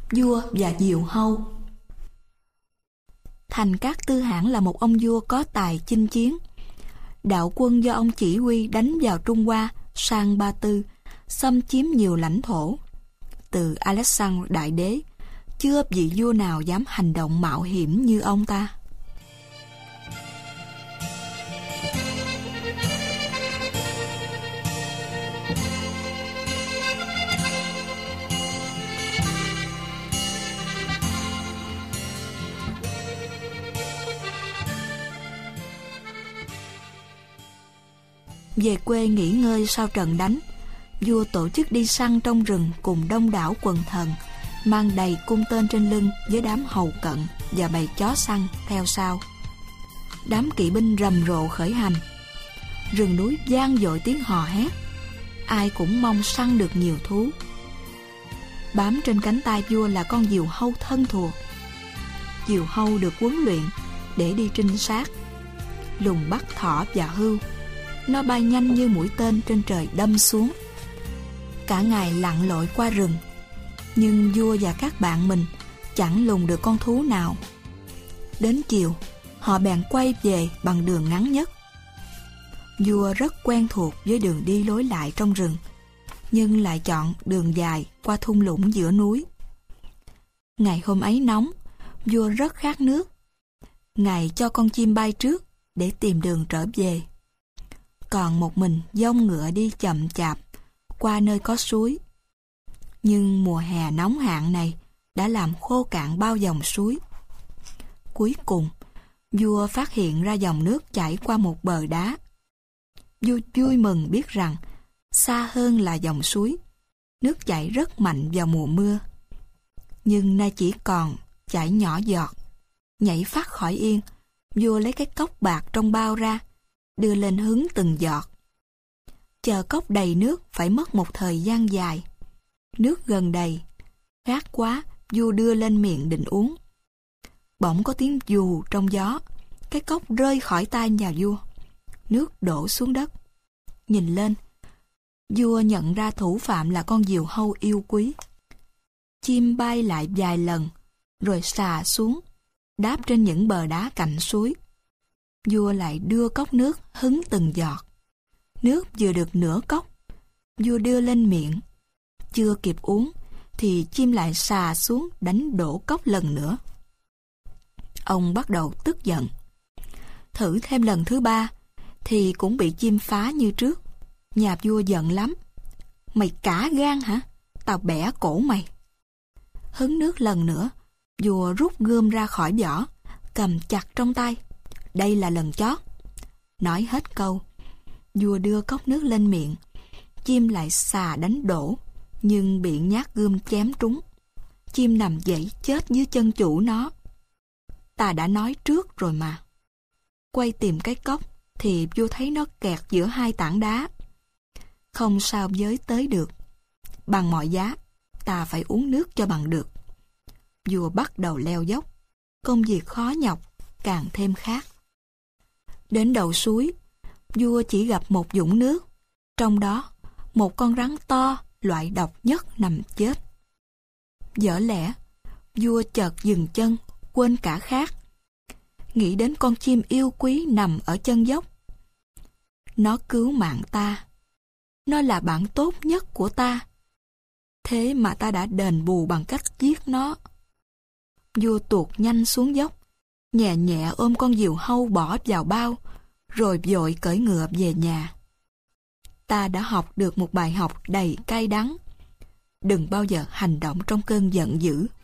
Vua và diều hâu. Thành Cát Tư Hãn là một ông vua có tài chinh chiến. Đạo quân do ông chỉ huy đánh vào Trung Hoa, sang Ba Tư, xâm chiếm nhiều lãnh thổ. Từ Alexander Đại Đế, chưa vị vua nào dám hành động mạo hiểm như ông ta. Về quê nghỉ ngơi sau trận đánh, vua tổ chức đi săn trong rừng cùng đông đảo quần thần, mang đầy cung tên trên lưng với đám hầu cận và bầy chó săn theo sau. Đám kỵ binh rầm rộ khởi hành. Rừng núi vang dội tiếng hò hét. Ai cũng mong săn được nhiều thú. Bám trên cánh tay vua là con diều hâu thân thuộc. Diều hâu được huấn luyện để đi trinh sát, lùng bắt thỏ và hươu. Nó bay nhanh như mũi tên trên trời đâm xuống. Cả ngày lặn lội qua rừng, nhưng vua và các bạn mình chẳng lùng được con thú nào. Đến chiều, họ bèn quay về bằng đường ngắn nhất. Vua rất quen thuộc với đường đi lối lại trong rừng, nhưng lại chọn đường dài qua thung lũng giữa núi. Ngày hôm ấy nóng, vua rất khát nước. Ngài cho con chim bay trước để tìm đường trở về. Còn một mình dông ngựa đi chậm chạp qua nơi có suối. Nhưng mùa hè nóng hạn này đã làm khô cạn bao dòng suối. Cuối cùng, vua phát hiện ra dòng nước chảy qua một bờ đá. Vua vui mừng biết rằng xa hơn là dòng suối, nước chảy rất mạnh vào mùa mưa. Nhưng nay chỉ còn chảy nhỏ giọt. Nhảy phát khỏi yên, vua lấy cái cốc bạc trong bao ra, đưa lên hứng từng giọt. Chờ cốc đầy nước phải mất một thời gian dài. Nước gần đầy, khát quá, vua đưa lên miệng định uống. Bỗng có tiếng dù trong gió, cái cốc rơi khỏi tay nhà vua. Nước đổ xuống đất. Nhìn lên, vua nhận ra thủ phạm là con diều hâu yêu quý. Chim bay lại vài lần, rồi xà xuống, đáp trên những bờ đá cạnh suối. Vua lại đưa cốc nước hứng từng giọt. Nước vừa được nửa cốc, vua đưa lên miệng. Chưa kịp uống, thì chim lại xà xuống đánh đổ cốc lần nữa. Ông bắt đầu tức giận. Thử thêm lần thứ ba, thì cũng bị chim phá như trước. Nhà vua giận lắm. Mày cả gan hả? Tao bẻ cổ mày. Hứng nước lần nữa, vua rút gươm ra khỏi vỏ, cầm chặt trong tay. Đây là lần chót. Nói hết câu, vua đưa cốc nước lên miệng. Chim lại xà đánh đổ, nhưng bị nhát gươm chém trúng. Chim nằm dậy chết dưới chân chủ nó. Ta đã nói trước rồi mà. Quay tìm cái cốc, thì vua thấy nó kẹt giữa hai tảng đá. Không sao với tới được. Bằng mọi giá, ta phải uống nước cho bằng được. Vua bắt đầu leo dốc. Công việc khó nhọc, càng thêm khát. Đến đầu suối, vua chỉ gặp một vũng nước. Trong đó, một con rắn to, loại độc nhất nằm chết. Dở lẽ, vua chợt dừng chân, quên cả khát. Nghĩ đến con chim yêu quý nằm ở chân dốc. Nó cứu mạng ta. Nó là bạn tốt nhất của ta. Thế mà ta đã đền bù bằng cách giết nó. Vua tuột nhanh xuống dốc, nhẹ nhẹ ôm con diều hâu bỏ vào bao, rồi vội cưỡi ngựa về nhà. Ta đã học được một bài học đầy cay đắng. Đừng bao giờ hành động trong cơn giận dữ.